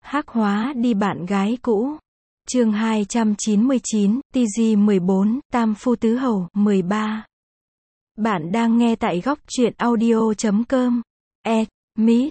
Hắc hóa đi bạn gái cũ. Chương 299, TG14, Tam Phu Tứ Hầu, 13. Bạn đang nghe tại góc truyện audio.com. Meet,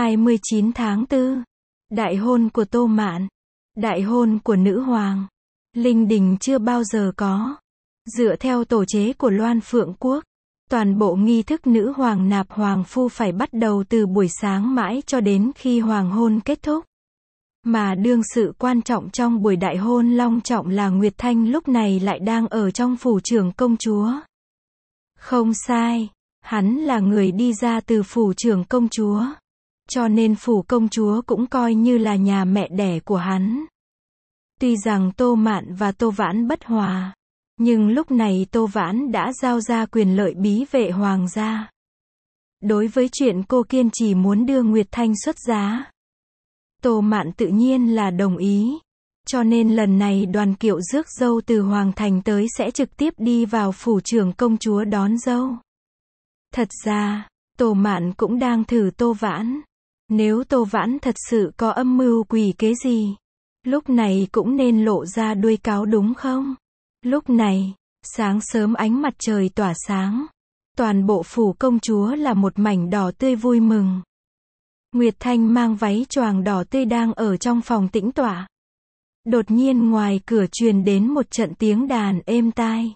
29 tháng 4. Đại hôn của Tô Mạn. Đại hôn của nữ hoàng. Linh đình chưa bao giờ có. Dựa theo tổ chế của Loan Phượng Quốc, toàn bộ nghi thức nữ hoàng nạp hoàng phu phải bắt đầu từ buổi sáng mãi cho đến khi hoàng hôn kết thúc. Mà đương sự quan trọng trong buổi đại hôn long trọng là Nguyệt Thanh lúc này lại đang ở trong phủ trưởng công chúa. Không sai, hắn là người đi ra từ phủ trưởng công chúa. Cho nên phủ công chúa cũng coi như là nhà mẹ đẻ của hắn. Tuy rằng Tô Mạn và Tô Vãn bất hòa, nhưng lúc này Tô Vãn đã giao ra quyền lợi bí vệ hoàng gia. Đối với chuyện cô kiên trì muốn đưa Nguyệt Thanh xuất giá, Tô Mạn tự nhiên là đồng ý. Cho nên lần này đoàn kiệu rước dâu từ Hoàng Thành tới sẽ trực tiếp đi vào phủ trưởng công chúa đón dâu. Thật ra, Tô Mạn cũng đang thử Tô Vãn. Nếu Tô Vãn thật sự có âm mưu quỷ kế gì, lúc này cũng nên lộ ra đuôi cáo đúng không? Lúc này, sáng sớm ánh mặt trời tỏa sáng. Toàn bộ phủ công chúa là một mảnh đỏ tươi vui mừng. Nguyệt Thanh mang váy choàng đỏ tươi đang ở trong phòng tĩnh tọa. Đột nhiên ngoài cửa truyền đến một trận tiếng đàn êm tai.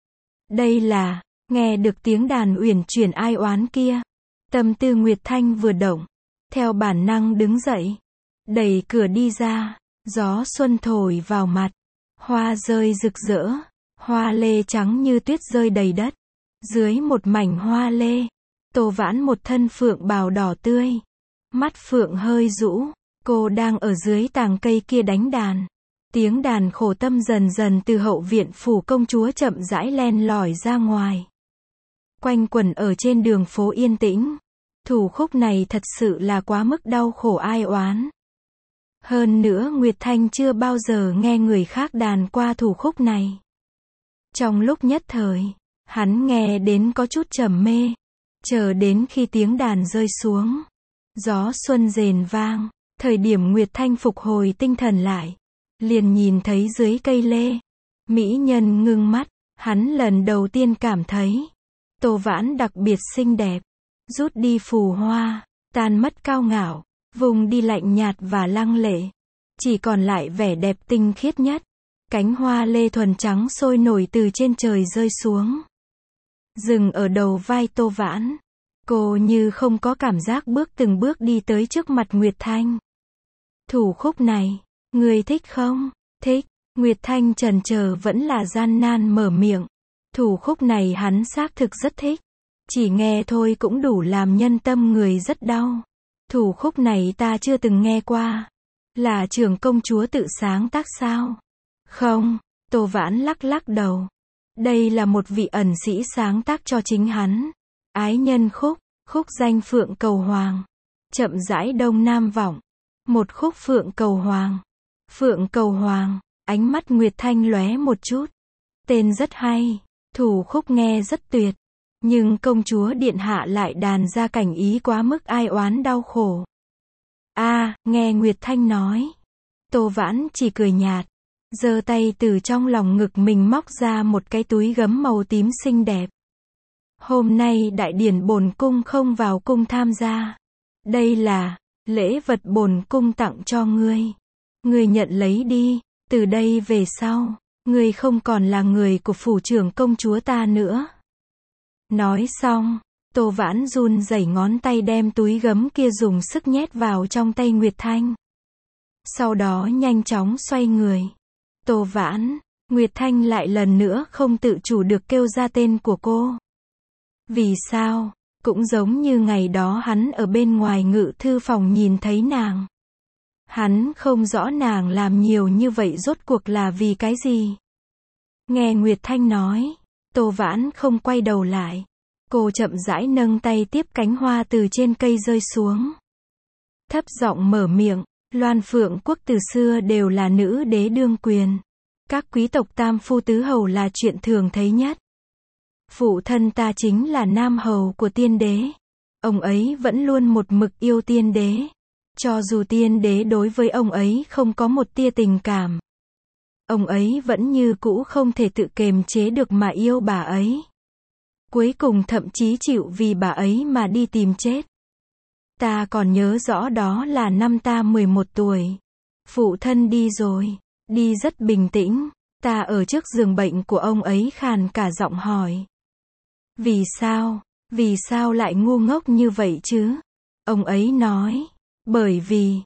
Đây là, nghe được tiếng đàn uyển chuyển ai oán kia. Tâm tư Nguyệt Thanh vừa động, theo bản năng đứng dậy, đẩy cửa đi ra, gió xuân thổi vào mặt, hoa rơi rực rỡ, hoa lê trắng như tuyết rơi đầy đất. Dưới một mảnh hoa lê, Tô Vãn một thân phượng bào đỏ tươi, mắt phượng hơi rũ, cô đang ở dưới tàng cây kia đánh đàn. Tiếng đàn khổ tâm dần dần từ hậu viện phủ công chúa chậm rãi len lỏi ra ngoài, quanh quẩn ở trên đường phố yên tĩnh. Thủ khúc này thật sự là quá mức đau khổ ai oán. Hơn nữa Nguyệt Thanh chưa bao giờ nghe người khác đàn qua thủ khúc này. Trong lúc nhất thời, hắn nghe đến có chút trầm mê. Chờ đến khi tiếng đàn rơi xuống, gió xuân rền vang, thời điểm Nguyệt Thanh phục hồi tinh thần lại, liền nhìn thấy dưới cây lê, mỹ nhân ngưng mắt. Hắn lần đầu tiên cảm thấy Tô Vãn đặc biệt xinh đẹp. Rút đi phù hoa, tan mất cao ngạo, vùng đi lạnh nhạt và lăng lệ. Chỉ còn lại vẻ đẹp tinh khiết nhất. Cánh hoa lê thuần trắng sôi nổi từ trên trời rơi xuống, dừng ở đầu vai Tô Vãn. Cô như không có cảm giác bước từng bước đi tới trước mặt Nguyệt Thanh. Thủ khúc này, người thích không? Thích. Nguyệt Thanh chần chờ vẫn là gian nan mở miệng. Thủ khúc này hắn xác thực rất thích. Chỉ nghe thôi cũng đủ làm nhân tâm người rất đau. Thủ khúc này ta chưa từng nghe qua. Là trưởng công chúa tự sáng tác sao? Không, Tô Vãn lắc lắc đầu. Đây là một vị ẩn sĩ sáng tác cho chính hắn. Ái nhân khúc, khúc danh Phượng Cầu Hoàng. Chậm rãi đông nam vọng. Một khúc Phượng Cầu Hoàng. Phượng Cầu Hoàng, ánh mắt Nguyệt Thanh lóe một chút. Tên rất hay, thủ khúc nghe rất tuyệt. Nhưng công chúa điện hạ lại đàn ra cảnh ý quá mức ai oán đau khổ. Nghe Nguyệt Thanh nói. Tô Vãn chỉ cười nhạt, giơ tay từ trong lòng ngực mình móc ra một cái túi gấm màu tím xinh đẹp. Hôm nay đại điển bổn cung không vào cung tham gia. Đây là lễ vật bổn cung tặng cho ngươi. Ngươi nhận lấy đi, từ đây về sau, ngươi không còn là người của phủ trưởng công chúa ta nữa. Nói xong, Tô Vãn run rẩy ngón tay đem túi gấm kia dùng sức nhét vào trong tay Nguyệt Thanh. Sau đó nhanh chóng xoay người. Tô Vãn, Nguyệt Thanh lại lần nữa không tự chủ được kêu ra tên của cô. Vì sao? Cũng giống như ngày đó hắn ở bên ngoài ngự thư phòng nhìn thấy nàng. Hắn không rõ nàng làm nhiều như vậy rốt cuộc là vì cái gì. Nghe Nguyệt Thanh nói, Tô Vãn không quay đầu lại. Cô chậm rãi nâng tay tiếp cánh hoa từ trên cây rơi xuống. Thấp giọng mở miệng, Loan Phượng Quốc từ xưa đều là nữ đế đương quyền. Các quý tộc tam phu tứ hầu là chuyện thường thấy nhất. Phụ thân ta chính là nam hầu của tiên đế. Ông ấy vẫn luôn một mực yêu tiên đế. Cho dù tiên đế đối với ông ấy không có một tia tình cảm, ông ấy vẫn như cũ không thể tự kiềm chế được mà yêu bà ấy. Cuối cùng thậm chí chịu vì bà ấy mà đi tìm chết. Ta còn nhớ rõ đó là năm ta 11 tuổi. Phụ thân đi rồi, đi rất bình tĩnh. Ta ở trước giường bệnh của ông ấy khàn cả giọng hỏi. Vì sao lại ngu ngốc như vậy chứ? Ông ấy nói, bởi vì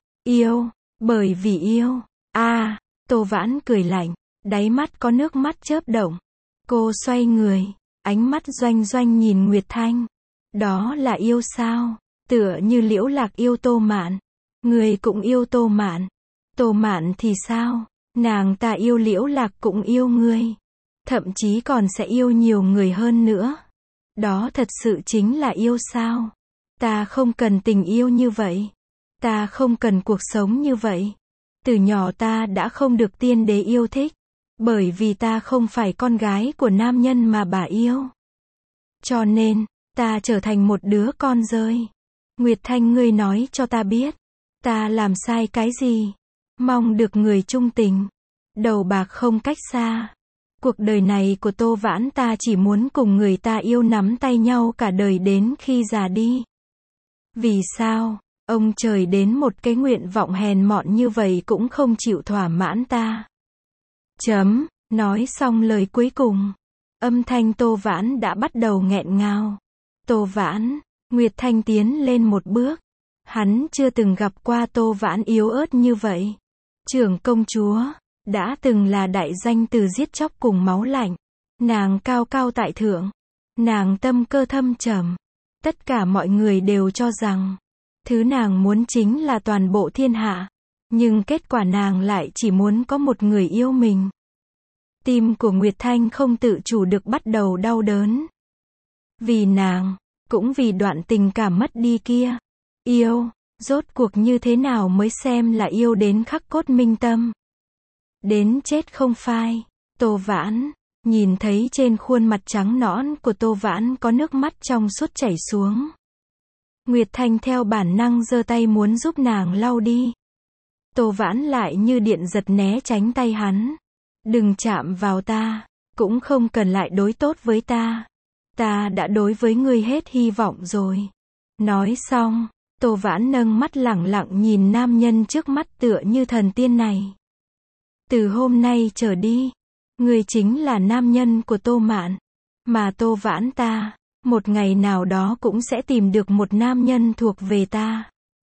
yêu. Tô Vãn cười lạnh, đáy mắt có nước mắt chớp động. Cô xoay người, ánh mắt doanh doanh nhìn Nguyệt Thanh. Đó là yêu sao? Tựa như Liễu Lạc yêu Tô Mạn. Người cũng yêu Tô Mạn. Tô Mạn thì sao? Nàng ta yêu Liễu Lạc cũng yêu ngươi. Thậm chí còn sẽ yêu nhiều người hơn nữa. Đó thật sự chính là yêu sao? Ta không cần tình yêu như vậy. Ta không cần cuộc sống như vậy. Từ nhỏ ta đã không được tiên đế yêu thích. Bởi vì ta không phải con gái của nam nhân mà bà yêu. Cho nên, ta trở thành một đứa con rơi. Nguyệt Thanh, ngươi nói cho ta biết. Ta làm sai cái gì? Mong được người trung tình. Đầu bạc không cách xa. Cuộc đời này của Tô Vãn ta chỉ muốn cùng người ta yêu nắm tay nhau cả đời đến khi già đi. Vì sao? Ông trời đến một cái nguyện vọng hèn mọn như vậy cũng không chịu thỏa mãn ta. Nói xong lời cuối cùng. Âm thanh Tô Vãn đã bắt đầu nghẹn ngào. Tô Vãn, Nguyệt Thanh tiến lên một bước. Hắn chưa từng gặp qua Tô Vãn yếu ớt như vậy. Trưởng công chúa, đã từng là đại danh từ giết chóc cùng máu lạnh. Nàng cao cao tại thượng. Nàng tâm cơ thâm trầm. Tất cả mọi người đều cho rằng, thứ nàng muốn chính là toàn bộ thiên hạ. Nhưng kết quả nàng lại chỉ muốn có một người yêu mình. Tim của Nguyệt Thanh không tự chủ được bắt đầu đau đớn. Vì nàng, cũng vì đoạn tình cảm mất đi kia. Yêu, rốt cuộc như thế nào mới xem là yêu đến khắc cốt minh tâm. Đến chết không phai. Tô Vãn, nhìn thấy trên khuôn mặt trắng nõn của Tô Vãn có nước mắt trong suốt chảy xuống. Nguyệt Thanh theo bản năng giơ tay muốn giúp nàng lau đi. Tô Vãn lại như điện giật né tránh tay hắn. Đừng chạm vào ta, cũng không cần lại đối tốt với ta. Ta đã đối với ngươi hết hy vọng rồi. Nói xong, Tô Vãn nâng mắt lẳng lặng nhìn nam nhân trước mắt tựa như thần tiên này. Từ hôm nay trở đi, ngươi chính là nam nhân của Tô Mạn. Mà Tô Vãn ta, một ngày nào đó cũng sẽ tìm được một nam nhân thuộc về ta.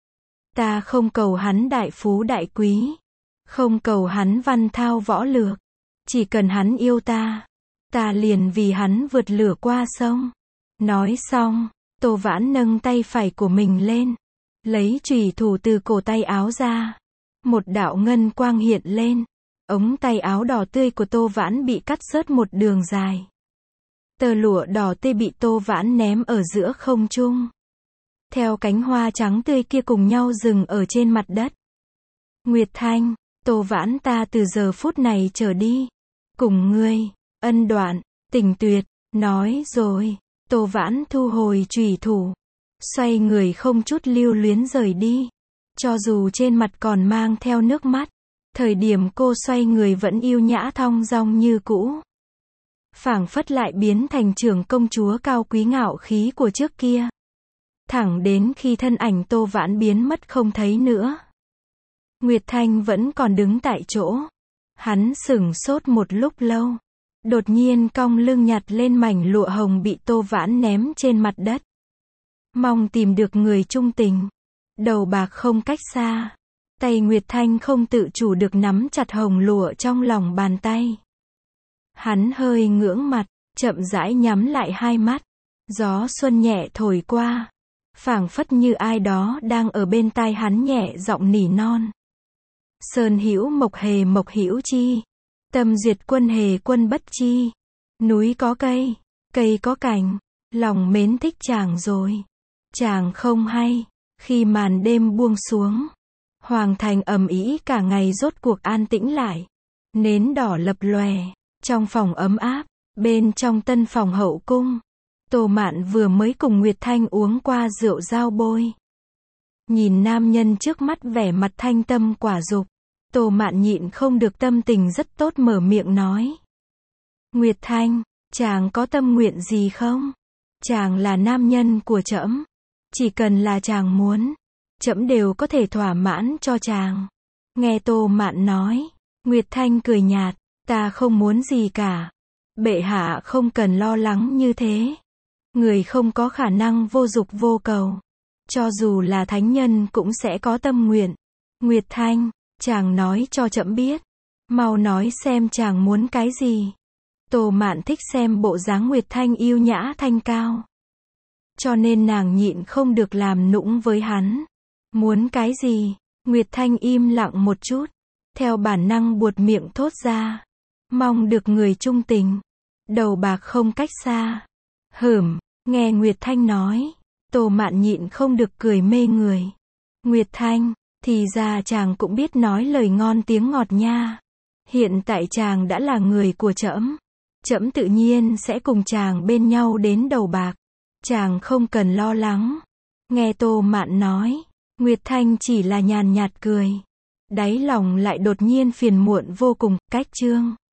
Ta không cầu hắn đại phú đại quý. Không cầu hắn văn thao võ lược. Chỉ cần hắn yêu ta. Ta liền vì hắn vượt lửa qua sông. Nói xong, Tô Vãn nâng tay phải của mình lên. Lấy chùy thủ từ cổ tay áo ra. Một đạo ngân quang hiện lên. Ống tay áo đỏ tươi của Tô Vãn bị cắt rớt một đường dài. Tờ lụa đỏ tươi bị Tô Vãn ném ở giữa không trung. Theo cánh hoa trắng tươi kia cùng nhau dừng ở trên mặt đất. Nguyệt Thanh, Tô Vãn ta từ giờ phút này trở đi. Cùng ngươi, ân đoạn, tình tuyệt, nói rồi. Tô Vãn thu hồi chùy thủ. Xoay người không chút lưu luyến rời đi. Cho dù trên mặt còn mang theo nước mắt. Thời điểm cô xoay người vẫn yêu nhã thong dong như cũ. Phảng phất lại biến thành trưởng công chúa cao quý ngạo khí của trước kia. Thẳng đến khi thân ảnh Tô Vãn biến mất không thấy nữa. Nguyệt Thanh vẫn còn đứng tại chỗ. Hắn sửng sốt một lúc lâu. Đột nhiên cong lưng nhặt lên mảnh lụa hồng bị Tô Vãn ném trên mặt đất. Mong tìm được người trung tình. Đầu bạc không cách xa. Tay Nguyệt Thanh không tự chủ được nắm chặt hồng lụa trong lòng bàn tay. Hắn hơi ngưỡng mặt, chậm rãi nhắm lại hai mắt. Gió xuân nhẹ thổi qua. Phảng phất như ai đó đang ở bên tai hắn nhẹ giọng nỉ non. Sơn hữu mộc hữu chi. Tâm duyệt quân hề quân bất chi. Núi có cây, cây có cành. Lòng mến thích chàng rồi. Chàng không hay. Khi màn đêm buông xuống. Hoàng thành ầm ĩ cả ngày rốt cuộc an tĩnh lại. Nến đỏ lập lòe. Trong phòng ấm áp. Bên trong tân phòng hậu cung. Tô Mạn vừa mới cùng Nguyệt Thanh uống qua rượu giao bôi. Nhìn nam nhân trước mắt vẻ mặt thanh tâm quả dục, Tô Mạn nhịn không được tâm tình rất tốt mở miệng nói. Nguyệt Thanh, chàng có tâm nguyện gì không? Chàng là nam nhân của trẫm, chỉ cần là chàng muốn, trẫm đều có thể thỏa mãn cho chàng. Nghe Tô Mạn nói, Nguyệt Thanh cười nhạt, ta không muốn gì cả. Bệ hạ không cần lo lắng như thế. Người không có khả năng vô dục vô cầu. Cho dù là thánh nhân cũng sẽ có tâm nguyện. Nguyệt Thanh, chàng nói cho trẫm biết. Mau nói xem chàng muốn cái gì. Tô Mạn thích xem bộ dáng Nguyệt Thanh yêu nhã thanh cao. Cho nên nàng nhịn không được làm nũng với hắn. Muốn cái gì? Nguyệt Thanh im lặng một chút. Theo bản năng buột miệng thốt ra. Mong được người trung tình. Đầu bạc không cách xa. Nghe Nguyệt Thanh nói. Tô Mạn nhịn không được cười mê người. Nguyệt Thanh, thì ra chàng cũng biết nói lời ngon tiếng ngọt nha. Hiện tại chàng đã là người của trẫm. Trẫm tự nhiên sẽ cùng chàng bên nhau đến đầu bạc. Chàng không cần lo lắng. Nghe Tô Mạn nói, Nguyệt Thanh chỉ là nhàn nhạt cười. Đáy lòng lại đột nhiên phiền muộn vô cùng. Cách chương